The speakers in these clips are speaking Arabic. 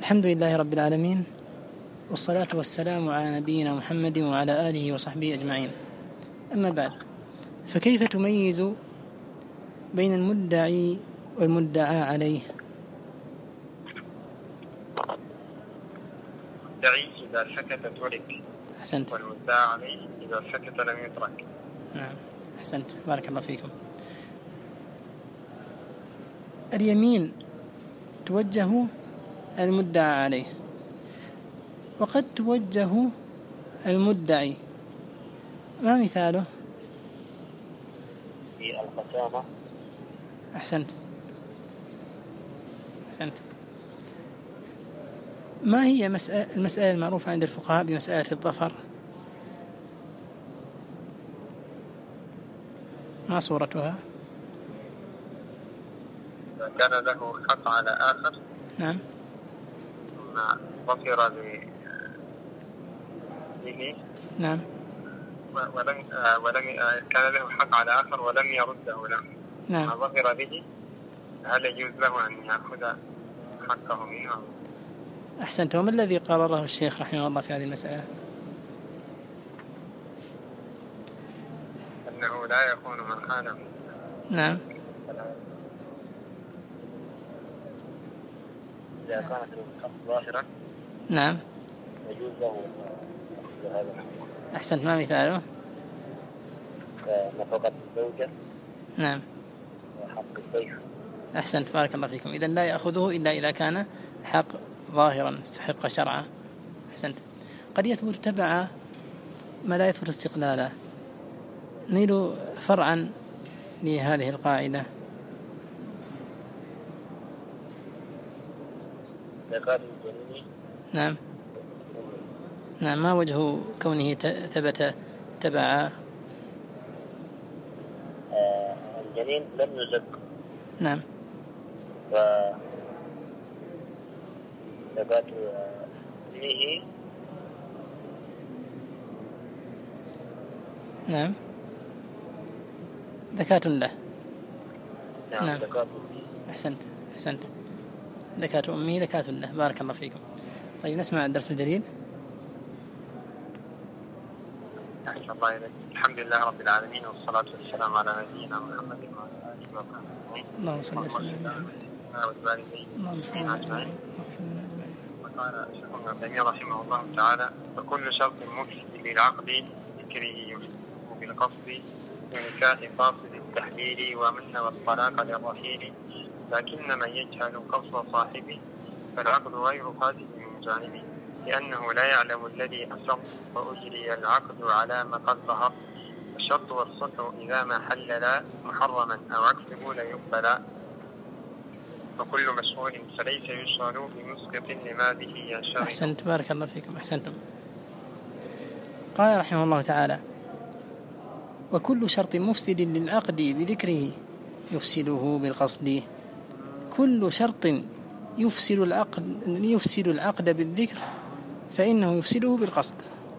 الحمد لله رب العالمين، والصلاة والسلام على نبينا محمد وعلى آله وصحبه أجمعين. أما بعد، فكيف تميز بين المدعي والمدعى عليه؟ المدعي إذا سكت ترك، أحسنت. والمدعى عليه إذا سكت لم يترك. نعم، أحسنت، بارك الله فيكم. اليمين توجه المدعى عليه، وقد توجه المدعي. ما مثاله؟ في القسامة. أحسنت. ما هي المسألة المعروفة عند الفقهاء بمسألة الظفر؟ ما صورتها؟ إذا كان له حق على آخر، نعم، ثم ظفر به، نعم، ولم كان له حق على آخر ولم يرده له، نعم، ظفر به، هل يجوز له أن يأخذ حقه منه؟ أحسنت. وما الذي قرره الشيخ رحمه الله في هذه المسألة؟ أنه لا يكون من خانه. نعم، إذا كانت الحق ظاهرا، نعم، يجوز له هذا الحق. أحسنت. ما مثاله؟ نفقة الزوجة، نعم، وحق الضيف. أحسنت، بارك الله فيكم. إذن لا يأخذه إلا إذا كان حق ظاهرا استحق شرعا. أحسنت. قد يثبت تبعا ما لا يثبت استقلالا. نيل فرعا لهذه القاعدة. نعم، نعم. ما وجه كونه ثبت تبعا؟ الجنين لم يزق. نعم، ثبات فيه. نعم، ذكاة له. نعم. أحسنت. ذكاة أمه ذكاة له. بارك الله فيكم. طيب، نسمع الدرس الجديد. أحسن الله إليك. الحمد لله رب العالمين، والصلاة والسلام على نبينا محمد وعلى آله وصحبه. اللهم صل وسلم على محمد. وقال الشيخ ابن تيمية رحمه الله تعالى: وكل شرط مفسد للعقد ذكره يفسده بالقصد، ونكاح فاصل التحليل، ومن والطلاق للرحيل، لكن من يجهل قصد صاحبه فالعقد غير فاسد من جانبه، لأنه لا يعلم الذي أسر، وأجري العقد على ما قد ظهر. الشرط والصلح إذا ما حللا محرما أو عكسه لا يقبلا، وكل مشغول فليس يشغل بمسقط لما به ينشغل. أحسنت، بارك الله فيكم. أحسنتم. قال رحمه الله تعالى: وكل شرط مفسد للعقد بذكره يفسده بالقصد. كل شرط يفسد العقد بالذكر فإنه يفسده بالقصد.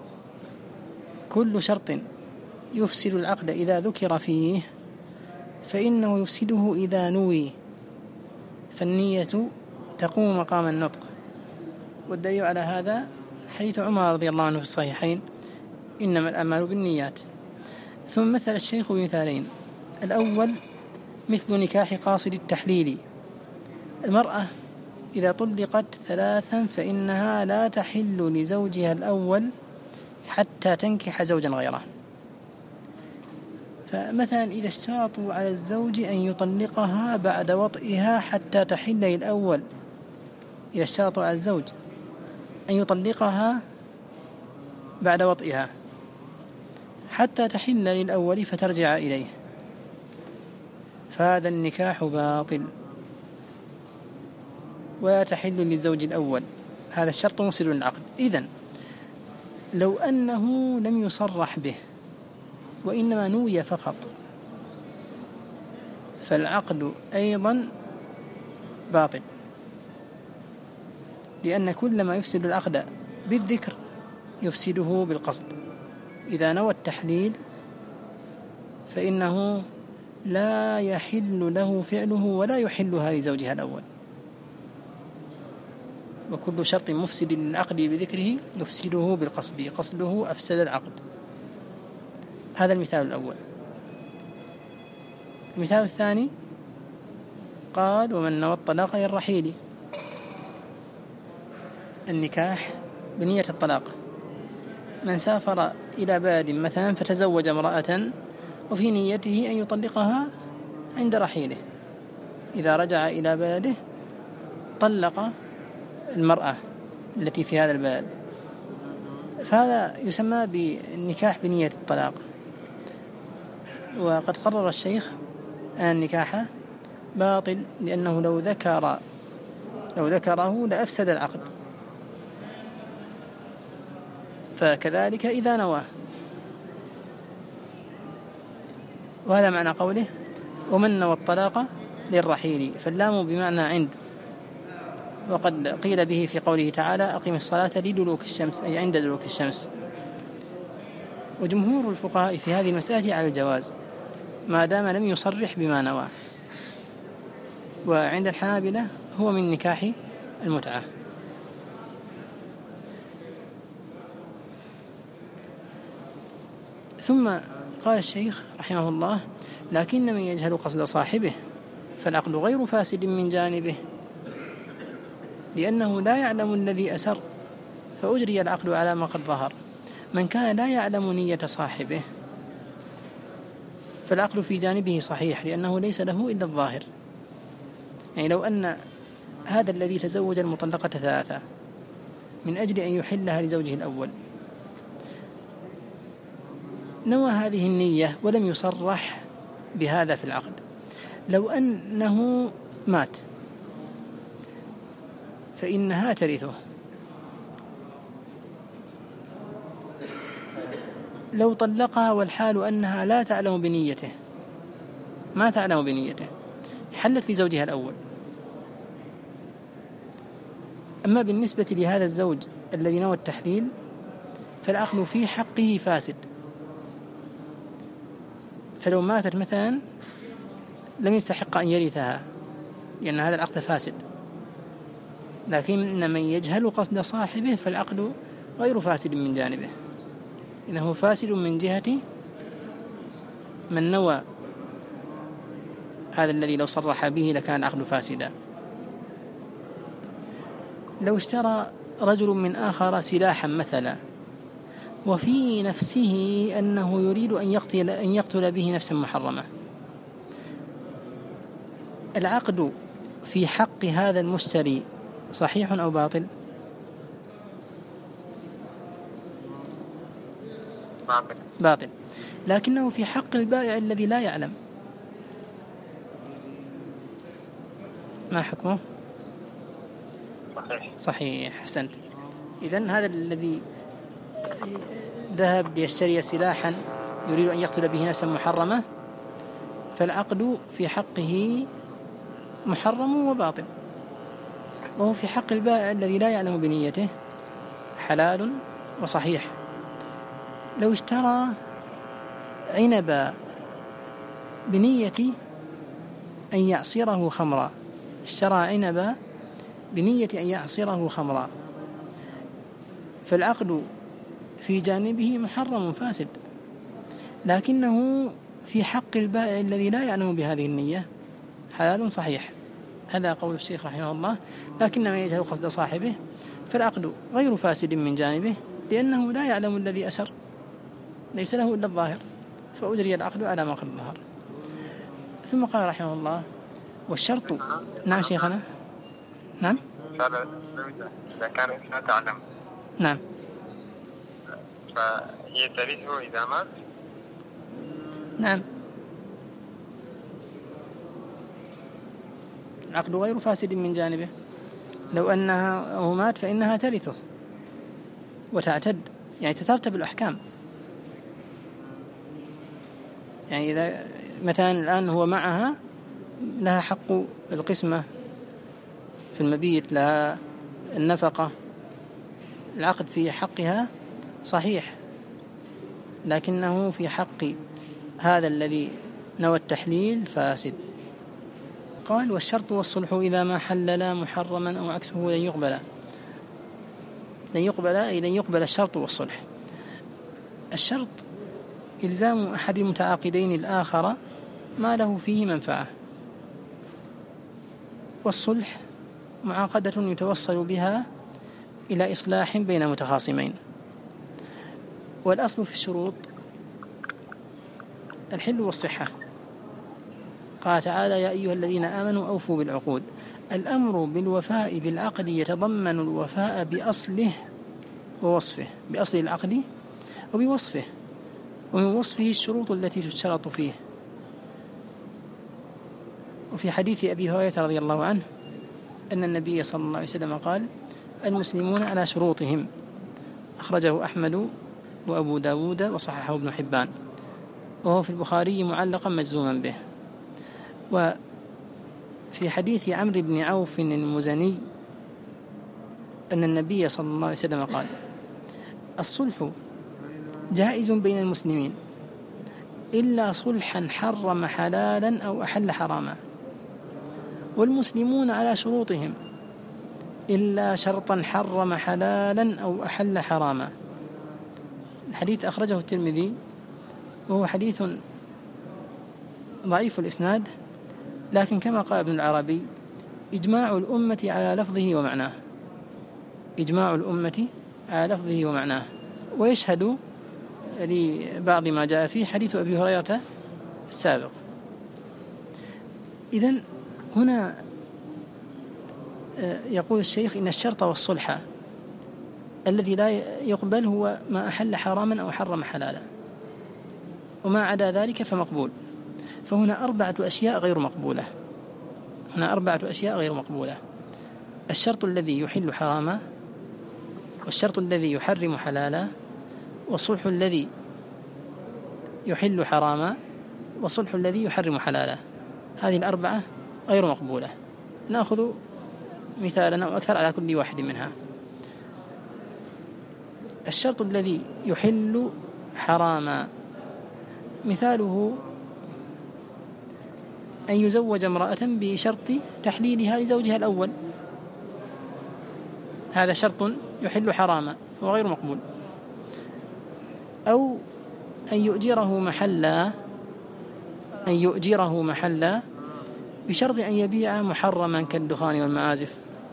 كل شرط يفسد العقد إذا ذكر فيه فإنه يفسده إذا نوي، فالنية تقوم مقام النطق. والدليل على هذا حديث عمر رضي الله عنه في الصحيحين: إنما الأعمال بالنيات. ثم مثل الشيخ بمثالين: الأول مثل نكاح قاصد التحليل. المرأة إذا طلقت 3 فإنها لا تحل لزوجها الأول حتى تنكح زوجا غيره. فمثلا إذا اشترطوا على الزوج أن يطلقها بعد وطئها حتى تحل للأول، إذا اشترطوا على الزوج أن يطلقها بعد وطئها حتى تحل للأول فترجع إليه، فهذا النكاح باطل ولا تحل للزوج الأول. هذا الشرط مفسد للعقد. إذن لو أنه لم يصرح به وإنما نوي فقط فالعقد أيضا باطل، لأن كل ما يفسد العقد بالذكر يفسده بالقصد. إذا نوى التحليل فإنه لا يحل له فعله ولا يحلها لزوجها الأول. وكل شرط مفسد للعقد بذكره يفسده بالقصد، قصده أفسد العقد. هذا المثال الأول. المثال الثاني قال ومن نوى الطلاق للرحيل، النكاح بنية الطلاق. من سافر إلى بلد مثلا فتزوج امرأة وفي نيته أن يطلقها عند رحيله، إذا رجع إلى بلده طلق المرأة التي في هذا البلد، فهذا يسمى بالنكاح بنية الطلاق. وقد قرر الشيخ أن النكاح باطل، لأنه لو ذكره لأفسد العقد، فكذلك إذا نواه. وهذا معنى قوله ومن نوى الطلاق للرحيل، فاللام بمعنى عند، وقد قيل به في قوله تعالى أقم الصلاة لدلوك الشمس، أي عند دلوك الشمس. وجمهور الفقهاء في هذه المسألة على الجواز ما دام لم يصرح بما نوى. وعند الحنابلة هو من نكاح المتعة. ثم قال الشيخ رحمه الله لكن من يجهل قصد صاحبه فالعقد غير فاسد من جانبه، لأنه لا يعلم الذي أسر فأجري العقد على ما قد ظهر. من كان لا يعلم نية صاحبه فالعقد في جانبه صحيح، لأنه ليس له إلا الظاهر. يعني لو أن هذا الذي تزوج المطلقة 3 من أجل أن يحلها لزوجه الأول نوى هذه النية ولم يصرح بهذا في العقد، لو أنه مات فإنها ترثه. لو طلقها والحال أنها لا تعلم بنيته، ما تعلم بنيته، حلت لزوجها الأول. أما بالنسبة لهذا الزوج الذي نوى التحليل فالعقد في حقه فاسد، فلو ماتت مثلا لم يستحق أن يرثها لأن هذا العقد فاسد. لكن من يجهل قصد صاحبه فالعقد غير فاسد من جانبه، إنه فاسد من جهة من نوى هذا الذي لو صرح به لكان العقد فاسدا. لو اشترى رجل من آخر سلاحا مثلا وفي نفسه أنه يريد أن يقتل به نفسا محرمة، العقد في حق هذا المشتري صحيح أو باطل؟ باطل. لكنه في حق البائع الذي لا يعلم، ما حكمه؟ صحيح. أحسنت. إذن هذا الذي ذهب ليشتري سلاحا يريد أن يقتل به نفسا محرمة فالعقد في حقه محرم وباطل، وهو في حق البائع الذي لا يعلم بنيته حلال وصحيح. لو اشترى عنبا بنية أن يعصره خمرا، اشترى عنبا بنية أن يعصره خمرا، فالعقد في جانبه محرم فاسد، لكنه في حق البائع الذي لا يعلم بهذه النية حلال صحيح. هذا قول الشيخ رحمه الله لكن من يجهل قصد صاحبه فالعقد غير فاسد من جانبه، لأنه لا يعلم الذي أسر، ليس له إلا الظاهر، فأجري العقد على ما قد ظهر. ثم قال رحمه الله والشرط. نعم شيخنا. نعم. إذا كان لا تعلم. نعم. فهي ترثه إذا مات. نعم. العقد غير فاسد من جانبه، لو أنه مات فإنها ترثه وتعتد، يعني تترتب الأحكام. يعني إذا مثلا الآن هو معها لها حق القسمة في المبيت، لها النفقة، العقد في حقها صحيح، لكنه في حق هذا الذي نوى التحليل فاسد. قال والشرط والصلح إذا ما حللا محرما أو عكسه لن يقبل. لن يقبل الشرط والصلح. الشرط إلزام أحد المتعاقدين الآخر ما له فيه منفعة، والصلح معاقدة يتوصل بها إلى إصلاح بين متخاصمين. والأصل في الشروط الحل والصحة. قال تعالى: يا أيها الذين آمنوا أوفوا بالعقود. الأمر بالوفاء بالعقد يتضمن الوفاء بأصله ووصفه، بأصل العقد وبوصفه، ومن وصفه الشروط التي تشترط فيه. وفي حديث أبي هريرة رضي الله عنه أن النبي صلى الله عليه وسلم قال: المسلمون على شروطهم، أخرجه أحمد وأبو داود وصححه ابن حبان، وهو في البخاري معلقا مجزوما به. وفي حديث عمرو بن عوف المزني أن النبي صلى الله عليه وسلم قال: الصلح جائز بين المسلمين إلا صلحا حرم حلالا أو أحل حراما، والمسلمون على شروطهم إلا شرطا حرم حلالا أو أحل حراما. الحديث أخرجه الترمذي، وهو حديث ضعيف الإسناد، لكن كما قال ابن العربي: إجماع الأمة على لفظه ومعناه، إجماع الأمة على لفظه ومعناه. ويشهد لبعض ما جاء فيه حديث أبي هريرة السابق. إذن هنا يقول الشيخ: إن الشرط والصلح الذي لا يقبل هو ما أحل حراما أو حرم حلالا، وما عدا ذلك فمقبول. فهنا 4 أشياء غير مقبولة، هنا 4 أشياء غير مقبولة: الشرط الذي يحل حراما، والشرط الذي يحرم حلالا، والصلح الذي يحل حراما، والصلح الذي يحرم حلالا. هذه 4 غير مقبولة. نأخذ مثالا أو أكثر على كل واحد منها. الشرط الذي يحل حراما مثاله أن يزوج امرأة بشرط تحليلها لزوجها الأول، هذا شرط يحل حراما وغير مقبول. أو أن يؤجره محلا بشرط أن يبيع محرما كالدخان والمعازف،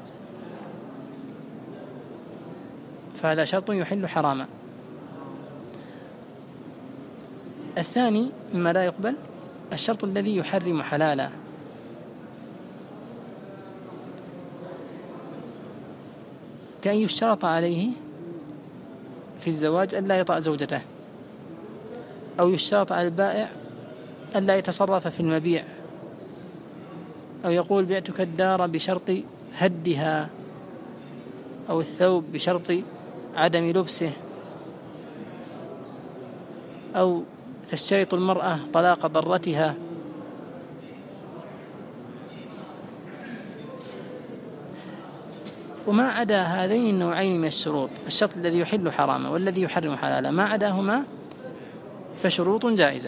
فهذا شرط يحل حراما. الثاني مما لا يقبل الشرط الذي يحرم حلالا، كأن يشترط عليه في الزواج أن لا يطأ زوجته، أو يشترط على البائع أن لا يتصرف في المبيع، أو يقول: بعتك الدار بشرط هدها، أو الثوب بشرط عدم لبسه، أو تشترط المرأة طلاق ضرتها. وما عدا هذين النوعين من الشروط، الشرط الذي يحل حراما والذي يحرم حلالا، ما عداهما فشروط جائزة،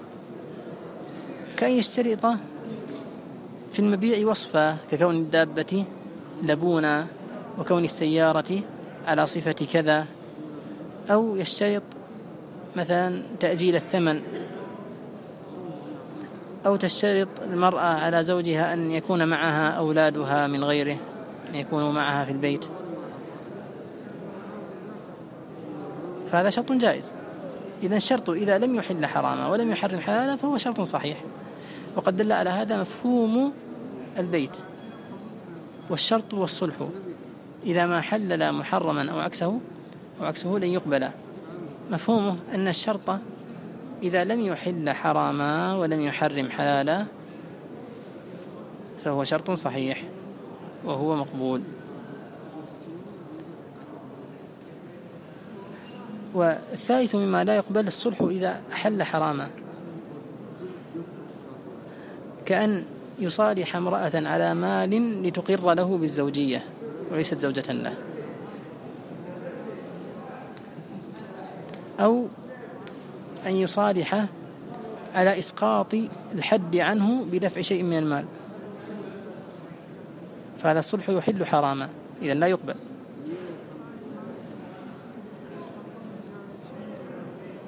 كأن يشترط في المبيع وصفا ككون الدابة لبونا، وكون السيارة على صفة كذا، أو يشترط مثلا تأجيل الثمن، أو تشترط المرأة على زوجها أن يكون معها أولادها من غيره، أن يكونوا معها في البيت، فهذا شرط جائز. إذن الشرط إذا لم يحل حراما ولم يحرم حلالا فهو شرط صحيح، وقد دل على هذا مفهوم البيت. والشرط والصلح إذا ما حلل محرما أو عكسه لن يقبل. مفهومه أن الشرط إذا لم يحل حراما ولم يحرم حلالا فهو شرط صحيح وهو مقبول. والثالث مما لا يقبل الصلح إذا أحل حراما، كأن يصالح امرأة على مال لتقر له بالزوجية وليست زوجة له، أو أن يصالح على إسقاط الحد عنه بدفع شيء من المال، فهذا الصلح يحل حراما، إذن لا يقبل.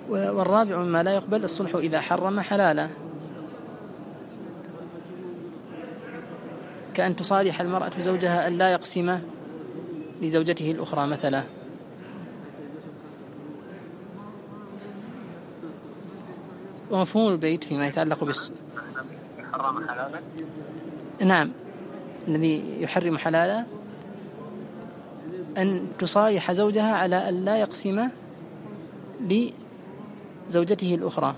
والرابع مما لا يقبل الصلح إذا حرم حلالا، كأن تصالح المرأة زوجها أن لا يقسم لزوجته الأخرى مثلا. ومفهوم البيت فيما يتعلق حرم حلالا، نعم، الذي يحرم حلالا أن تصالح زوجها على أن لا يقسم لزوجته الأخرى،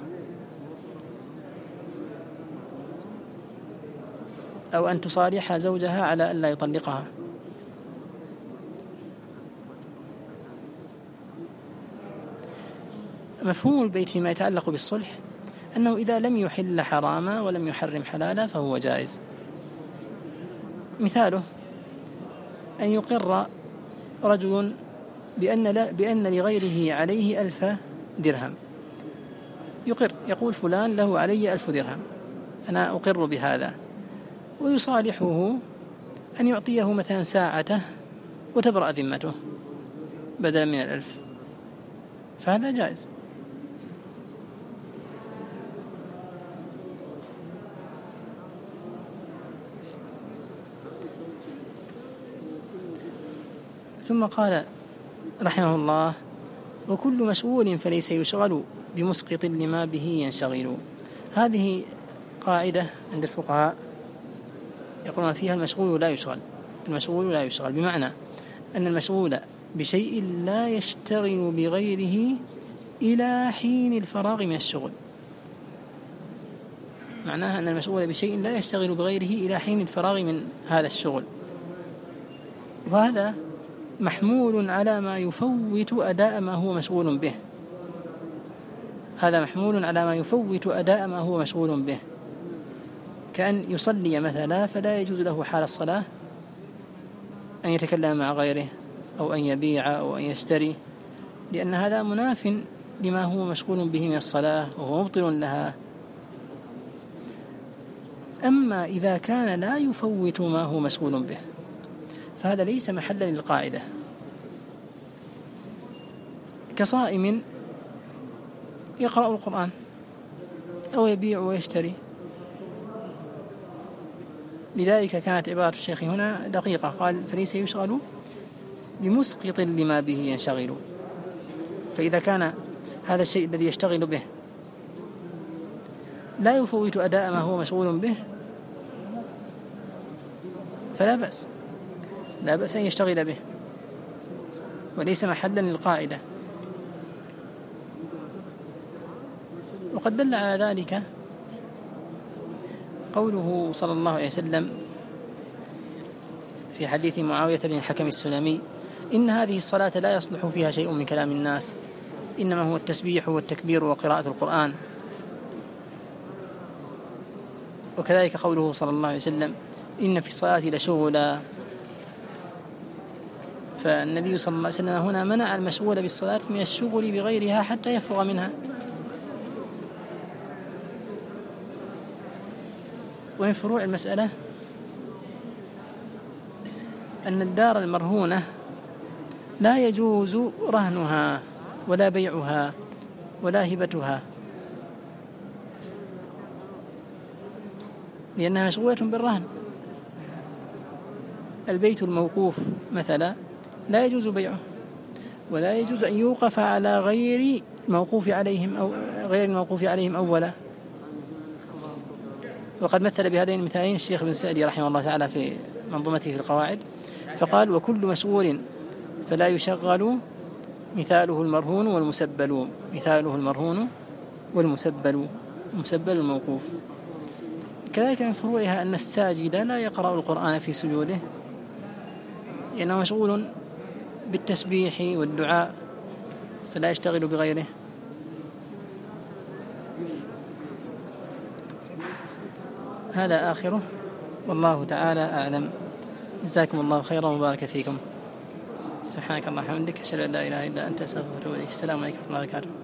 أو أن تصالح زوجها على أن لا يطلقها. مفهوم البيت فيما يتعلق بالصلح أنه إذا لم يحل حراما ولم يحرم حلالا فهو جائز. مثاله أن يقر رجل بأن لغيره عليه 1000 درهم، يقر يقول فلان له علي 1000 درهم، أنا أقر بهذا، ويصالحه أن يعطيه مثلا ساعته وتبرأ ذمته بدلا من 1000، فهذا جائز. ثم قال رحمه الله: وكل مشغول فليس يشغل بمسقط لما به ينشغل. هذه قاعدة عند الفقهاء يقولون فيها المشغول لا يشغل. المشغول لا يشغل بمعنى أن المشغول بشيء لا يشتغل بغيره إلى حين الفراغ من الشغل. معناها أن المشغول بشيء لا يشتغل بغيره إلى حين الفراغ من هذا الشغل، وهذا محمول على ما يفوت أداء ما هو مشغول به. هذا محمول على ما يفوت أداء ما هو مشغول به، كأن يصلي مثلا فلا يجوز له حال الصلاة أن يتكلم مع غيره أو أن يبيع أو أن يشتري، لأن هذا مناف لما هو مشغول به من الصلاة وهو مبطل لها. أما إذا كان لا يفوت ما هو مشغول به فهذا ليس محلا للقاعدة، كصائم يقرأ القرآن أو يبيع ويشتري. لذلك كانت عبارة الشيخ هنا دقيقة، قال: فليس يشغل بمسقط لما به ينشغل. فإذا كان هذا الشيء الذي يشتغل به لا يفوت أداء ما هو مشغول به فلا بأس، لا بأس أن يشتغل به، وليس محلا للقاعدة. وقد دل على ذلك قوله صلى الله عليه وسلم في حديث معاوية بن الحكم السلمي: إن هذه الصلاة لا يصلح فيها شيء من كلام الناس، إنما هو التسبيح والتكبير وقراءة القرآن. وكذلك قوله صلى الله عليه وسلم: إن في الصلاة لشغلا. فالنبي صلى الله عليه وسلم هنا منع المشغول بالصلاة من الشغل بغيرها حتى يفرغ منها. ومن فروع المسألة أن الدار المرهونة لا يجوز رهنها ولا بيعها ولا هبتها، لأنها مشغولة بالرهن. البيت الموقوف مثلا لا يجوز بيعه، ولا يجوز أن يوقف على غير الموقوف عليهم أو غير الموقوف عليهم أولا. وقد مثل بهذين المثالين الشيخ ابن سعدي رحمه الله تعالى في منظومته في القواعد، فقال: وكل مشغول فلا يشغل مثاله المرهون والمسبل. مثاله المرهون والمسبل، المسبل الموقوف. كذلك من فروعها أن الساجد لا يقرأ القرآن في سجوده، لأنه مشغول بالتسبيح والدعاء فلا يشتغل بغيره. هذا آخره، والله تعالى أعلم. جزاكم الله خيرا وبارك فيكم. سبحانك اللهم وبحمدك، أشهد أن لا إله إلا أنت، أستغفرك وأتوب إليك. السلام عليكم ورحمة الله وبركاته.